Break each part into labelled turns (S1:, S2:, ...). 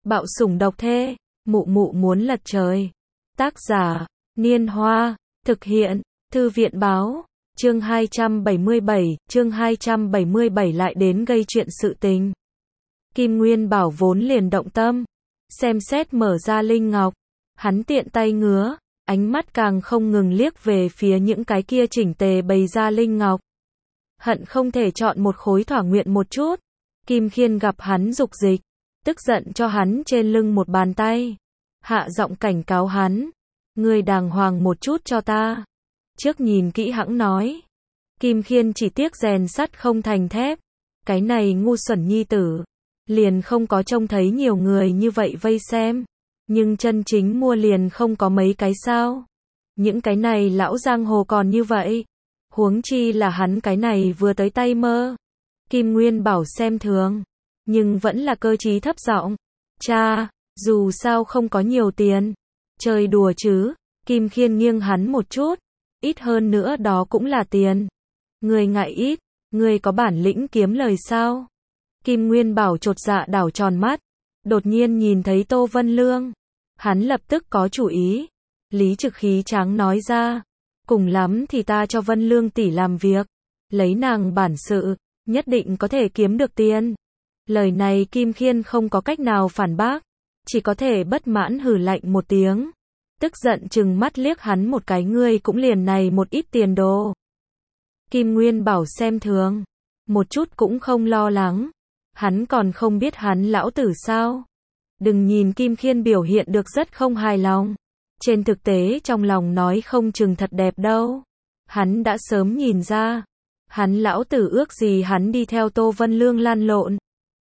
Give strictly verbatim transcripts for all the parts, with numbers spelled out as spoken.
S1: Bạo sủng độc thê, mụ mụ muốn lật trời. Tác giả, Niên Hoa, thực hiện, Thư viện Báo, chương hai trăm bảy mươi bảy, chương hai trăm bảy mươi bảy lại đến gây chuyện sự tình. Kim Nguyên Bảo vốn liền động tâm, xem xét mở ra linh ngọc, hắn tiện tay ngứa, ánh mắt càng không ngừng liếc về phía những cái kia chỉnh tề bày ra linh ngọc. Hận không thể chọn một khối thỏa nguyện một chút. Kim Khiên gặp hắn dục dịch, tức giận cho hắn trên lưng một bàn tay, hạ giọng cảnh cáo hắn, ngươi đàng hoàng một chút cho ta. Trước nhìn kỹ hãng nói. Kim Khiên chỉ tiếc rèn sắt không thành thép, cái này ngu xuẩn nhi tử, liền không có trông thấy nhiều người như vậy vây xem, nhưng chân chính mua liền không có mấy cái sao. Những cái này lão giang hồ còn như vậy, huống chi là hắn cái này vừa tới tay mơ. Kim Nguyên Bảo xem thường, nhưng vẫn là cơ trí thấp giọng, cha, dù sao không có nhiều tiền, chơi đùa chứ. Kim Khiên nghiêng hắn một chút, ít hơn nữa đó cũng là tiền. Người ngại ít, người có bản lĩnh kiếm lời sao? Kim Nguyên Bảo chột dạ đảo tròn mắt, đột nhiên nhìn thấy Tô Vân Lương, hắn lập tức có chủ ý. Lý Trực khí tráng nói ra, cùng lắm thì ta cho Vân Lương tỷ làm việc, lấy nàng bản sự, nhất định có thể kiếm được tiền. Lời này Kim Khiên không có cách nào phản bác, chỉ có thể bất mãn hừ lạnh một tiếng, tức giận chừng mắt liếc hắn một cái, ngươi cũng liền này một ít tiền đồ. Kim Nguyên Bảo xem thường, một chút cũng không lo lắng, hắn còn không biết hắn lão tử sao. Đừng nhìn Kim Khiên biểu hiện được rất không hài lòng, trên thực tế trong lòng nói không chừng thật đẹp đâu. Hắn đã sớm nhìn ra, hắn lão tử ước gì hắn đi theo Tô Vân Lương lăn lộn.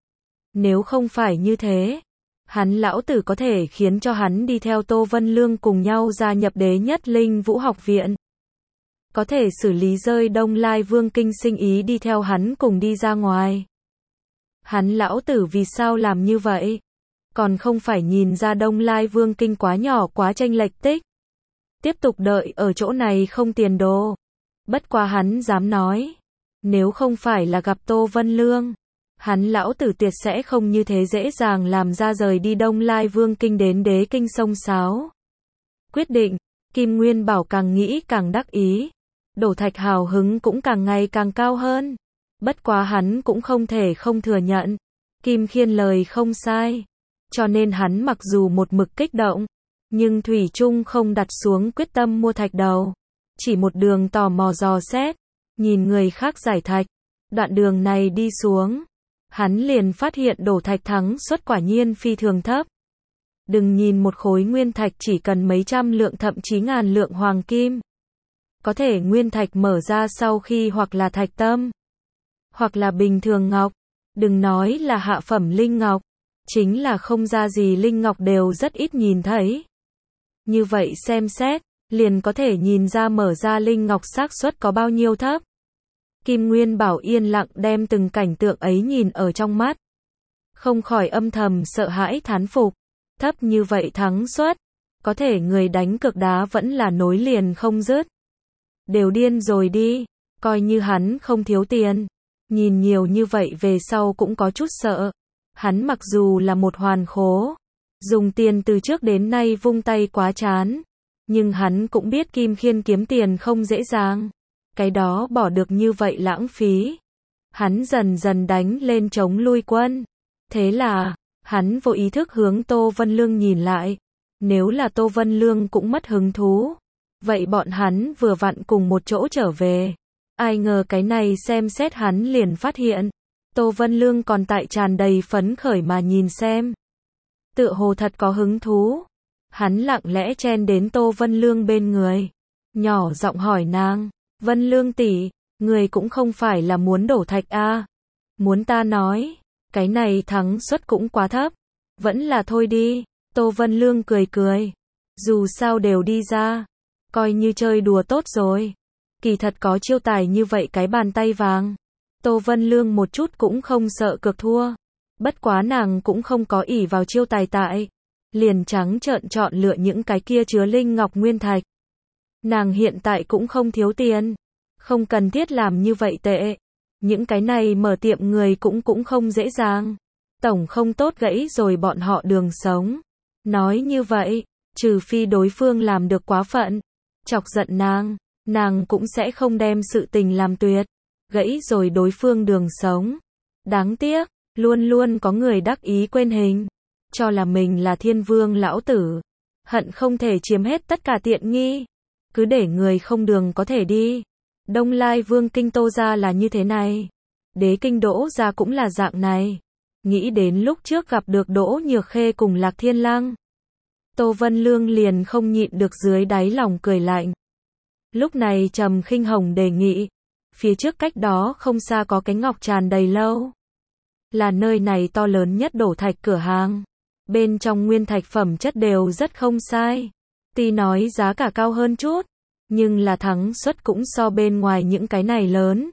S1: Nếu không phải như thế, hắn lão tử có thể khiến cho hắn đi theo Tô Vân Lương cùng nhau gia nhập Đế Nhất Linh Vũ học viện. Có thể xử lý rơi Đông Lai Vương Kinh sinh ý đi theo hắn cùng đi ra ngoài. Hắn lão tử vì sao làm như vậy? Còn không phải nhìn ra Đông Lai Vương Kinh quá nhỏ quá chênh lệch tích. Tiếp tục đợi ở chỗ này không tiền đồ. Bất quá hắn dám nói, nếu không phải là gặp Tô Vân Lương, hắn lão tử tuyệt sẽ không như thế dễ dàng làm ra rời đi Đông Lai Vương Kinh đến Đế Kinh sông Sáo. Quyết định, Kim Nguyên Bảo càng nghĩ càng đắc ý, Đổ Thạch hào hứng cũng càng ngày càng cao hơn. Bất quá hắn cũng không thể không thừa nhận, Kim Khiên lời không sai, cho nên hắn mặc dù một mực kích động, nhưng thủy chung không đặt xuống quyết tâm mua thạch đầu, chỉ một đường tò mò dò xét, nhìn người khác giải thạch. Đoạn đường này đi xuống, hắn liền phát hiện đổ thạch thắng suất quả nhiên phi thường thấp. Đừng nhìn một khối nguyên thạch chỉ cần mấy trăm lượng thậm chí ngàn lượng hoàng kim. Có thể nguyên thạch mở ra sau khi hoặc là thạch tâm, hoặc là bình thường ngọc, đừng nói là hạ phẩm linh ngọc, chính là không ra gì linh ngọc đều rất ít nhìn thấy. Như vậy xem xét, liền có thể nhìn ra mở ra linh ngọc xác suất có bao nhiêu thấp. Kim Nguyên Bảo yên lặng đem từng cảnh tượng ấy nhìn ở trong mắt, không khỏi âm thầm sợ hãi thán phục, thấp như vậy thắng suất, có thể người đánh cược đá vẫn là nối liền không dứt. Đều điên rồi đi, coi như hắn không thiếu tiền, nhìn nhiều như vậy về sau cũng có chút sợ. Hắn mặc dù là một hoàn khố, dùng tiền từ trước đến nay vung tay quá chán, nhưng hắn cũng biết Kim Khiên kiếm tiền không dễ dàng, cái đó bỏ được như vậy lãng phí. Hắn dần dần đánh lên chống lui quân, thế là, hắn vô ý thức hướng Tô Vân Lương nhìn lại, nếu là Tô Vân Lương cũng mất hứng thú, vậy bọn hắn vừa vặn cùng một chỗ trở về. Ai ngờ cái này xem xét hắn liền phát hiện, Tô Vân Lương còn tại tràn đầy phấn khởi mà nhìn xem, tựa hồ thật có hứng thú. Hắn lặng lẽ chen đến Tô Vân Lương bên người, nhỏ giọng hỏi nàng, Vân Lương tỷ, người cũng không phải là muốn đổ thạch a? À? Muốn ta nói, cái này thắng suất cũng quá thấp, vẫn là thôi đi. Tô Vân Lương cười cười, dù sao đều đi ra, coi như chơi đùa tốt rồi. Kỳ thật có chiêu tài như vậy cái bàn tay vàng, Tô Vân Lương một chút cũng không sợ cược thua. Bất quá nàng cũng không có ỷ vào chiêu tài tại, liền trắng trợn chọn lựa những cái kia chứa linh ngọc nguyên thạch. Nàng hiện tại cũng không thiếu tiền, không cần thiết làm như vậy tệ. Những cái này mở tiệm người cũng cũng không dễ dàng. Tổng không tốt gãy rồi bọn họ đường sống. Nói như vậy, trừ phi đối phương làm được quá phận, chọc giận nàng, nàng cũng sẽ không đem sự tình làm tuyệt, gãy rồi đối phương đường sống. Đáng tiếc, luôn luôn có người đắc ý quên hình, cho là mình là thiên vương lão tử, hận không thể chiếm hết tất cả tiện nghi, cứ để người không đường có thể đi. Đông Lai Vương kinh Tô gia là như thế này, Đế kinh Đỗ gia cũng là dạng này. Nghĩ đến lúc trước gặp được Đỗ Nhược Khê cùng Lạc Thiên Lăng, Tô Vân Lương liền không nhịn được dưới đáy lòng cười lạnh. Lúc này Trầm Khinh Hồng đề nghị, phía trước cách đó không xa có cái ngọc tràn đầy lâu, là nơi này to lớn nhất đổ thạch cửa hàng. Bên trong nguyên thạch phẩm chất đều rất không sai, tuy nói giá cả cao hơn chút, nhưng là thắng suất cũng so bên ngoài những cái này lớn.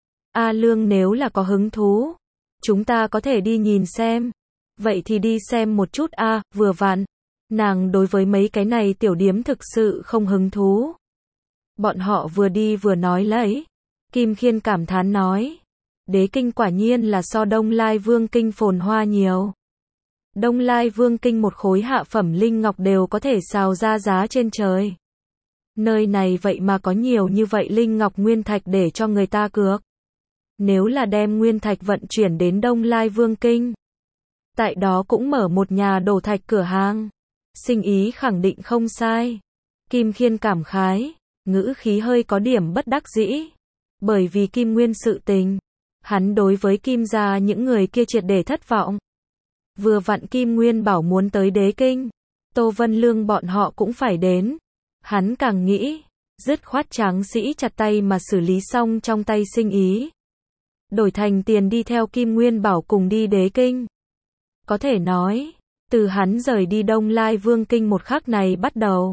S1: A Lương nếu là có hứng thú, chúng ta có thể đi nhìn xem. Vậy thì đi xem một chút a, à, vừa vặn. Nàng đối với mấy cái này tiểu điếm thực sự không hứng thú. Bọn họ vừa đi vừa nói lấy. Kim Khiên cảm thán nói, Đế kinh quả nhiên là so Đông Lai Vương kinh phồn hoa nhiều. Đông Lai Vương kinh một khối hạ phẩm linh ngọc đều có thể xào ra giá trên trời. Nơi này vậy mà có nhiều như vậy linh ngọc nguyên thạch để cho người ta cược. Nếu là đem nguyên thạch vận chuyển đến Đông Lai Vương kinh, tại đó cũng mở một nhà đổ thạch cửa hàng, sinh ý khẳng định không sai. Kim Khiên cảm khái, ngữ khí hơi có điểm bất đắc dĩ, bởi vì Kim Nguyên sự tình, hắn đối với Kim gia những người kia triệt để thất vọng. Vừa vặn Kim Nguyên bảo muốn tới Đế kinh, Tô Vân Lương bọn họ cũng phải đến. Hắn càng nghĩ, dứt khoát tráng sĩ chặt tay mà xử lý xong trong tay sinh ý, đổi thành tiền đi theo Kim Nguyên bảo cùng đi Đế kinh. Có thể nói, từ hắn rời đi Đông Lai Vương kinh một khắc này bắt đầu,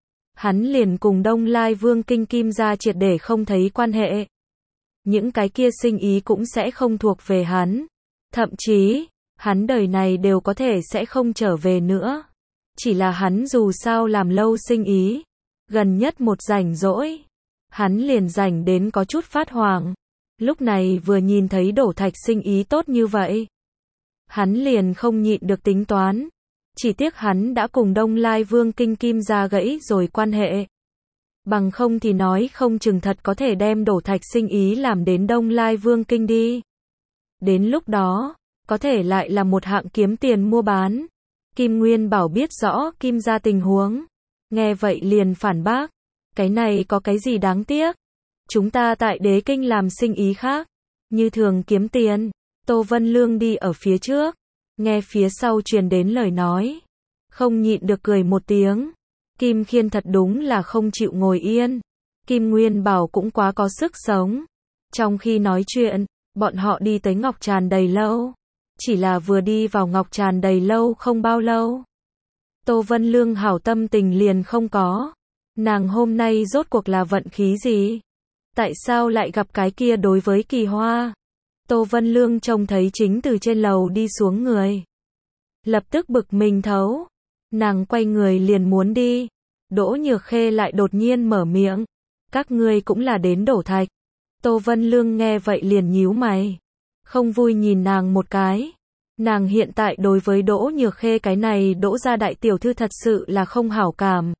S1: hắn liền cùng Đông Lai Vương kinh Kim gia triệt để không thấy quan hệ. Những cái kia sinh ý cũng sẽ không thuộc về hắn. Thậm chí, hắn đời này đều có thể sẽ không trở về nữa. Chỉ là hắn dù sao làm lâu sinh ý, gần nhất một rảnh rỗi, hắn liền rảnh đến có chút phát hoảng. Lúc này vừa nhìn thấy đổ thạch sinh ý tốt như vậy, hắn liền không nhịn được tính toán. Chỉ tiếc hắn đã cùng Đông Lai Vương kinh Kim gia gãy rồi quan hệ. Bằng không thì nói không chừng thật có thể đem đổ thạch sinh ý làm đến Đông Lai Vương kinh đi. Đến lúc đó, có thể lại là một hạng kiếm tiền mua bán. Kim Nguyên bảo biết rõ Kim gia tình huống, nghe vậy liền phản bác, cái này có cái gì đáng tiếc, chúng ta tại Đế kinh làm sinh ý khác, như thường kiếm tiền. Tô Vân Lương đi ở phía trước, nghe phía sau truyền đến lời nói, không nhịn được cười một tiếng. Kim Khiên thật đúng là không chịu ngồi yên. Kim Nguyên bảo cũng quá có sức sống. Trong khi nói chuyện, bọn họ đi tới ngọc tràn đầy lâu. Chỉ là vừa đi vào ngọc tràn đầy lâu không bao lâu, Tô Vân Lương hảo tâm tình liền không có. Nàng hôm nay rốt cuộc là vận khí gì? Tại sao lại gặp cái kia đối với Kỳ Hoa? Tô Vân Lương trông thấy chính từ trên lầu đi xuống người, lập tức bực mình thấu. Nàng quay người liền muốn đi. Đỗ Nhược Khê lại đột nhiên mở miệng, các ngươi cũng là đến đổ thạch. Tô Vân Lương nghe vậy liền nhíu mày, không vui nhìn nàng một cái. Nàng hiện tại đối với Đỗ Nhược Khê cái này Đỗ gia đại tiểu thư thật sự là không hảo cảm.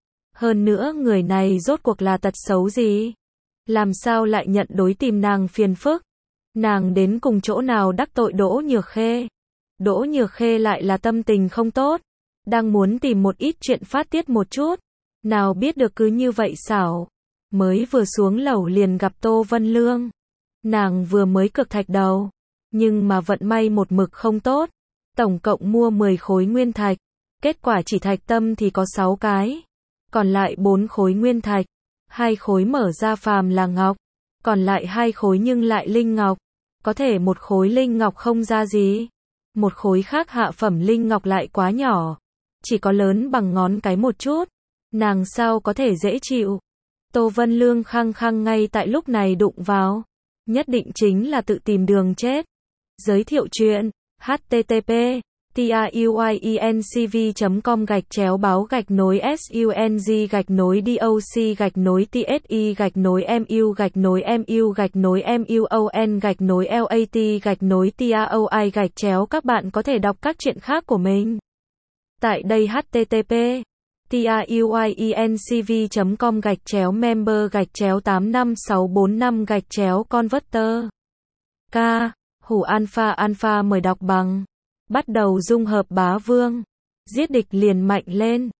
S1: Hơn nữa người này rốt cuộc là tật xấu gì? Làm sao lại nhận đối tìm nàng phiền phức? Nàng đến cùng chỗ nào đắc tội Đỗ Nhược Khê? Đỗ Nhược Khê lại là tâm tình không tốt, đang muốn tìm một ít chuyện phát tiết một chút. Nào biết được cứ như vậy xảo. Mới vừa xuống lầu liền gặp Tô Vân Lương. Nàng vừa mới cực thạch đầu, nhưng mà vận may một mực không tốt. Tổng cộng mua mười khối nguyên thạch, kết quả chỉ thạch tâm thì có sáu cái, còn lại bốn khối nguyên thạch, hai khối mở ra phàm là ngọc, còn lại hai khối nhưng lại linh ngọc. Có thể một khối linh ngọc không ra gì, một khối khác hạ phẩm linh ngọc lại quá nhỏ, chỉ có lớn bằng ngón cái một chút. Nàng sao có thể dễ chịu? Tô Vân Lương khăng khăng ngay tại lúc này đụng vào, nhất định chính là tự tìm đường chết. Giới thiệu chuyện, H T T P tuyuyencv.com gạch chéo báo gạch nối sung gạch nối doc gạch nối tsi gạch nối mu gạch nối mu gạch nối muon gạch nối lat gạch nối taoi gạch chéo. Các bạn có thể đọc các truyện khác của mình tại đây. http tuyuyencv.com gạch chéo member gạch chéo tám năm sáu bốn năm gạch chéo converter. K. Hủ alpha alpha mời đọc bằng. Bắt đầu dung hợp bá vương. Giết địch liền mạnh lên.